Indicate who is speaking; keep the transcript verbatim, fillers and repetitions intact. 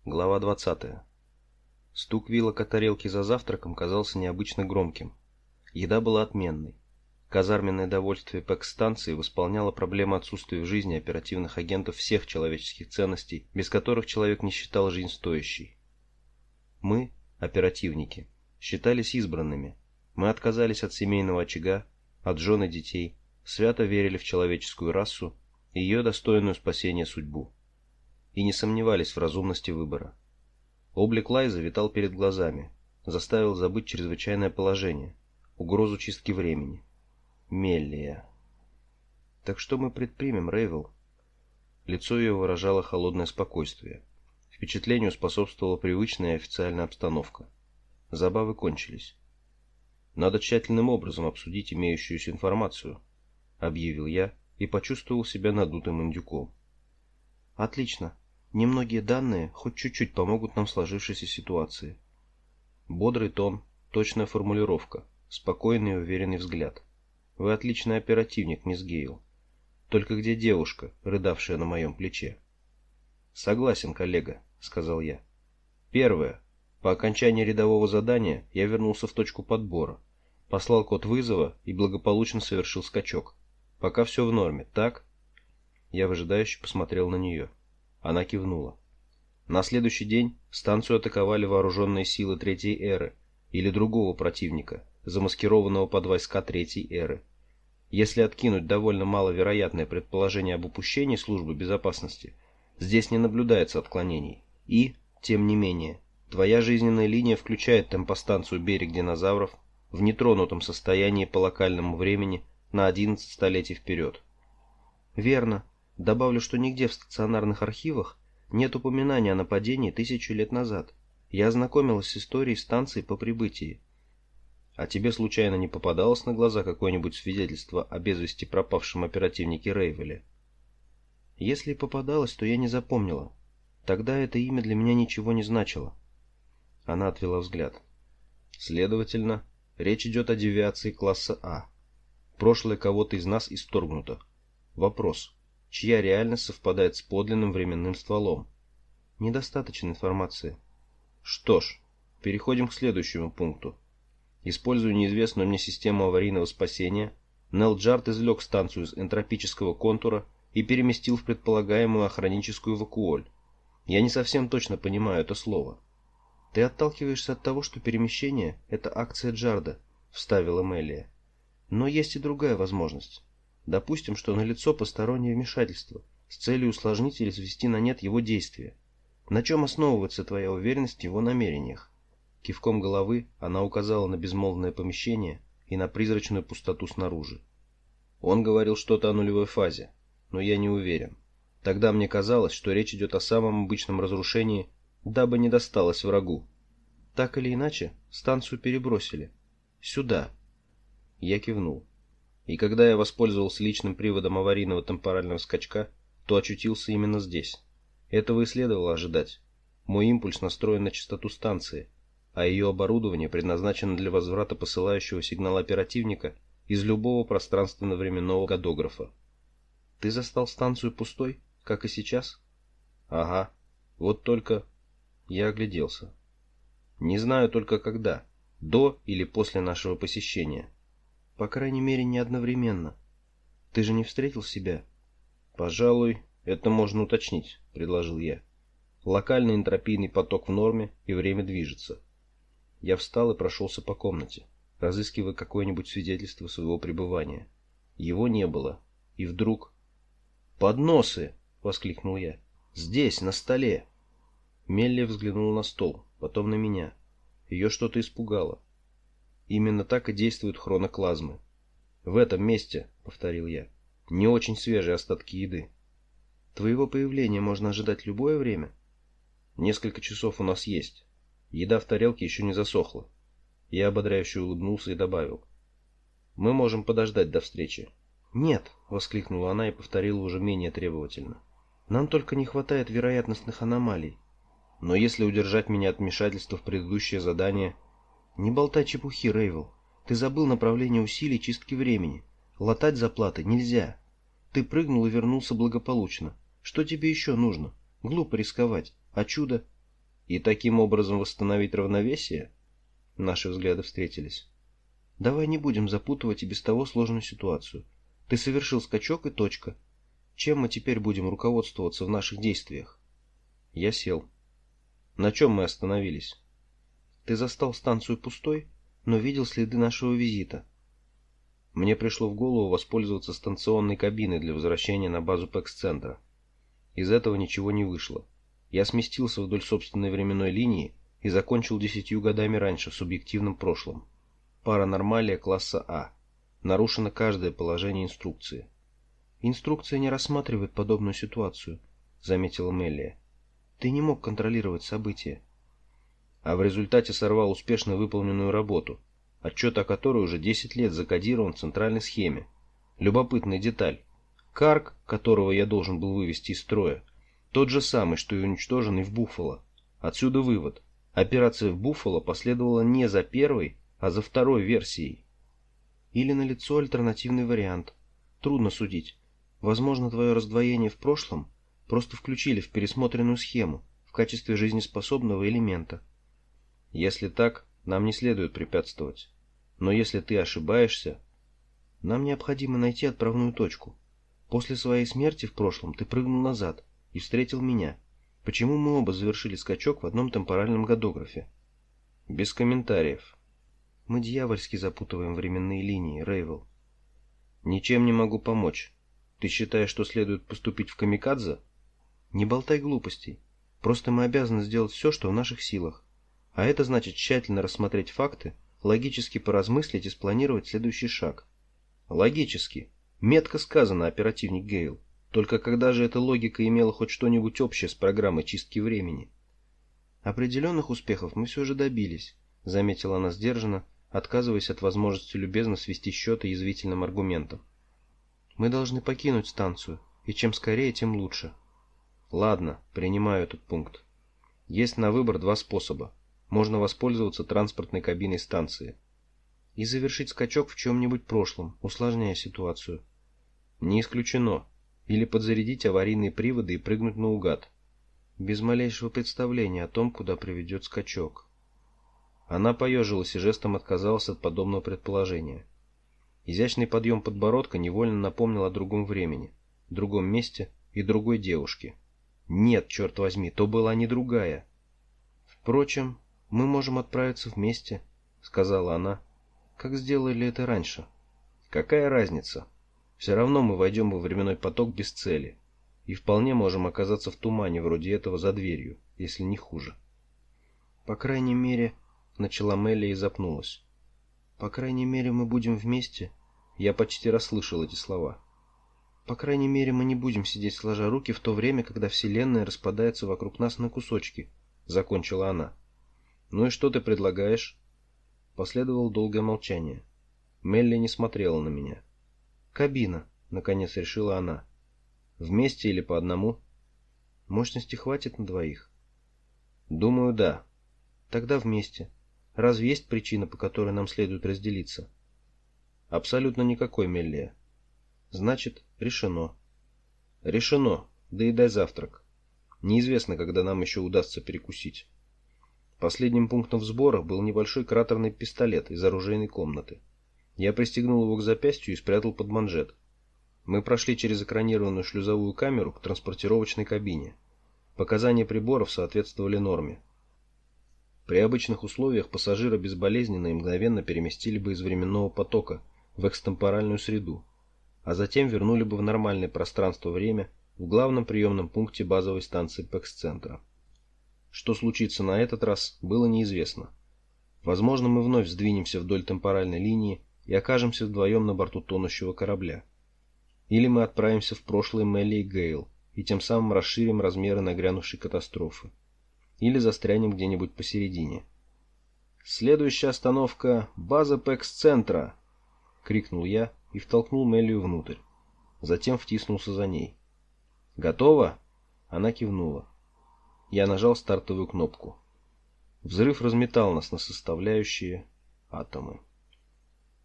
Speaker 1: Глава двадцатая. Стук вилок о тарелки за завтраком казался необычно громким. Еда была отменной. Казарменное довольствие пэк-станции восполняло проблему отсутствия в жизни оперативных агентов всех человеческих ценностей, без которых человек не считал жизнь стоящей. Мы, оперативники, считались избранными. Мы отказались от семейного очага, от жен и детей, свято верили в человеческую расу и ее достойную спасения судьбу. И не сомневались в разумности выбора. Облик Лайза витал перед глазами, заставил забыть чрезвычайное положение, угрозу чистки времени. Меллия. Так что мы предпримем, Рейвел? Лицо ее выражало холодное спокойствие. Впечатлению способствовала привычная официальная обстановка. Забавы кончились. Надо тщательным образом обсудить имеющуюся информацию, объявил я и почувствовал себя надутым индюком. Отлично. Немногие данные хоть чуть-чуть помогут нам в сложившейся ситуации. Бодрый тон, точная формулировка, спокойный и уверенный взгляд. Вы отличный оперативник, мисс Гейл. Только где девушка, рыдавшая на моем плече? Согласен, коллега, сказал я. Первое. По окончании рядового задания я вернулся в точку подбора, послал код вызова и благополучно совершил скачок. Пока все в норме, так? Я выжидающе посмотрел на нее. Она кивнула. На следующий день станцию атаковали вооруженные силы Третьей эры или другого противника, замаскированного под войска Третьей эры. Если откинуть довольно маловероятное предположение об упущении службы безопасности, здесь не наблюдается отклонений. И, тем не менее, твоя жизненная линия включает темпостанцию «Берег динозавров» в нетронутом состоянии по локальному времени на одиннадцать столетий вперед. Верно. Добавлю, что нигде в стационарных архивах нет упоминания о нападении тысячу лет назад. Я ознакомилась с историей станции по прибытии. А тебе случайно не попадалось на глаза какое-нибудь свидетельство о без вести пропавшем оперативнике Рейвеле? Если и попадалось, то я не запомнила. Тогда это имя для меня ничего не значило. Она отвела взгляд. Следовательно, речь идет о девиации класса А. Прошлое кого-то из нас исторгнуто. Вопрос. Чья реальность совпадает с подлинным временным стволом? Недостаточно информации. Что ж, переходим к следующему пункту. Используя неизвестную мне систему аварийного спасения, Нел Джарт извлек станцию из энтропического контура и переместил в предполагаемую охраническую вакуоль. Я не совсем точно понимаю это слово. Ты отталкиваешься от того, что перемещение – это акция Джарда, вставила Меллия. Но есть и другая возможность. Допустим, что налицо постороннее вмешательство с целью усложнить или свести на нет его действия. На чем основывается твоя уверенность в его намерениях? Кивком головы она указала на безмолвное помещение и на призрачную пустоту снаружи. Он говорил что-то о нулевой фазе, но я не уверен. Тогда мне казалось, что речь идет о самом обычном разрушении, дабы не досталось врагу. Так или иначе, станцию перебросили. Сюда. Я кивнул. И когда я воспользовался личным приводом аварийного темпорального скачка, то очутился именно здесь. Этого и следовало ожидать. Мой импульс настроен на частоту станции, а ее оборудование предназначено для возврата посылающего сигнал оперативника из любого пространственно-временного годографа. Ты застал станцию пустой, как и сейчас? Ага. Вот только... Я огляделся. Не знаю только когда, до или после нашего посещения. По крайней мере, не одновременно. Ты же не встретил себя? Пожалуй, это можно уточнить, предложил я. Локальный энтропийный поток в норме, и время движется. Я встал и прошелся по комнате, разыскивая какое-нибудь свидетельство своего пребывания. Его не было. И вдруг... «Подносы!» — воскликнул я. «Здесь, на столе!» Мелли взглянула на стол, потом на меня. Ее что-то испугало. Именно так и действуют хроноклазмы. В этом месте, повторил я, не очень свежие остатки еды. Твоего появления можно ожидать любое время? Несколько часов у нас есть. Еда в тарелке еще не засохла. Я ободряюще улыбнулся и добавил. Мы можем подождать до встречи. Нет, воскликнула она и повторила уже менее требовательно. Нам только не хватает вероятностных аномалий. Но если удержать меня от вмешательства в предыдущее задание... Не болтай чепухи, Рейвел. Ты забыл направление усилий чистки времени. Латать заплаты нельзя. Ты прыгнул и вернулся благополучно. Что тебе еще нужно? Глупо рисковать. А чудо? И таким образом восстановить равновесие? Наши взгляды встретились.
Speaker 2: Давай не будем запутывать и без того сложную ситуацию. Ты совершил скачок и точка. Чем мы теперь будем руководствоваться в наших действиях?
Speaker 1: Я сел. На чем мы остановились?
Speaker 2: Ты застал станцию пустой, но видел следы нашего визита.
Speaker 1: Мне пришло в голову воспользоваться станционной кабиной для возвращения на базу Пэкс-центра. Из этого ничего не вышло. Я сместился вдоль собственной временной линии и закончил десятью годами раньше в субъективном прошлом. Паранормалия класса А. Нарушено каждое положение инструкции.
Speaker 2: Инструкция не рассматривает подобную ситуацию, заметила Меллия. Ты не мог контролировать события.
Speaker 1: А в результате сорвал успешно выполненную работу, отчет о которой уже десять лет закодирован в центральной схеме. Любопытная деталь. Карк, которого я должен был вывести из строя, тот же самый, что и уничтоженный в Буффало. Отсюда вывод. Операция в Буффало последовала не за первой, а за второй версией.
Speaker 2: Или налицо альтернативный вариант. Трудно судить. Возможно, твое раздвоение в прошлом просто включили в пересмотренную схему в качестве жизнеспособного элемента.
Speaker 1: Если так, нам не следует препятствовать. Но если ты ошибаешься...
Speaker 2: Нам необходимо найти отправную точку. После своей смерти в прошлом ты прыгнул назад и встретил меня. Почему мы оба завершили скачок в одном темпоральном годографе?
Speaker 1: Без комментариев.
Speaker 2: Мы дьявольски запутываем временные линии, Рейвел.
Speaker 1: Ничем не могу помочь. Ты считаешь, что следует поступить в камикадзе?
Speaker 2: Не болтай глупостей. Просто мы обязаны сделать все, что в наших силах. А это значит тщательно рассмотреть факты, логически поразмыслить и спланировать следующий шаг.
Speaker 1: Логически. Метко сказано, оперативник Гейл. Только когда же эта логика имела хоть что-нибудь общее с программой чистки времени?
Speaker 2: Определенных успехов мы все же добились, заметила она сдержанно, отказываясь от возможности любезно свести счеты язвительным аргументом. Мы должны покинуть станцию, и чем скорее, тем лучше.
Speaker 1: Ладно, принимаю этот пункт. Есть на выбор два способа. Можно воспользоваться транспортной кабиной станции.
Speaker 2: И завершить скачок в чем-нибудь прошлом, усложняя ситуацию.
Speaker 1: Не исключено. Или подзарядить аварийные приводы и прыгнуть наугад.
Speaker 2: Без малейшего представления о том, куда приведет скачок.
Speaker 1: Она поежилась и жестом отказалась от подобного предположения. Изящный подъем подбородка невольно напомнил о другом времени, другом месте и другой девушке. Нет, черт возьми, то была не другая.
Speaker 2: Впрочем, мы можем отправиться вместе, сказала она, как сделали это раньше.
Speaker 1: Какая разница? Все равно мы войдем во временной поток без цели. И вполне можем оказаться в тумане вроде этого за дверью, если не хуже.
Speaker 2: По крайней мере, начала Мелли и запнулась. По крайней мере, мы будем вместе.
Speaker 1: Я почти расслышал эти слова.
Speaker 2: По крайней мере, мы не будем сидеть сложа руки в то время, когда Вселенная распадается вокруг нас на кусочки, закончила она.
Speaker 1: Ну и что ты предлагаешь?
Speaker 2: Последовало долгое молчание.
Speaker 1: Мелли не смотрела на меня.
Speaker 2: Кабина, наконец решила она.
Speaker 1: Вместе или по одному?
Speaker 2: Мощности хватит на двоих?
Speaker 1: Думаю, да.
Speaker 2: Тогда вместе. Разве есть причина, по которой нам следует разделиться?
Speaker 1: Абсолютно никакой, Меллия.
Speaker 2: Значит, решено.
Speaker 1: Решено. Доедай завтрак. Неизвестно, когда нам еще удастся перекусить. Последним пунктом в сборах был небольшой кратерный пистолет из оружейной комнаты. Я пристегнул его к запястью и спрятал под манжет. Мы прошли через экранированную шлюзовую камеру к транспортировочной кабине. Показания приборов соответствовали норме. При обычных условиях пассажира безболезненно и мгновенно переместили бы из временного потока в экстемпоральную среду, а затем вернули бы в нормальное пространство-время в главном приемном пункте базовой станции Пэкс-центра. Что случится на этот раз, было неизвестно. Возможно, мы вновь сдвинемся вдоль темпоральной линии и окажемся вдвоем на борту тонущего корабля. Или мы отправимся в прошлое Мелли и Гейл и тем самым расширим размеры нагрянувшей катастрофы. Или застрянем где-нибудь посередине. «Следующая остановка — база Пэкс-центра!» — крикнул я и втолкнул Меллию внутрь. Затем втиснулся за ней. «Готово?» — она кивнула. Я нажал стартовую кнопку. Взрыв разметал нас на составляющие атомы.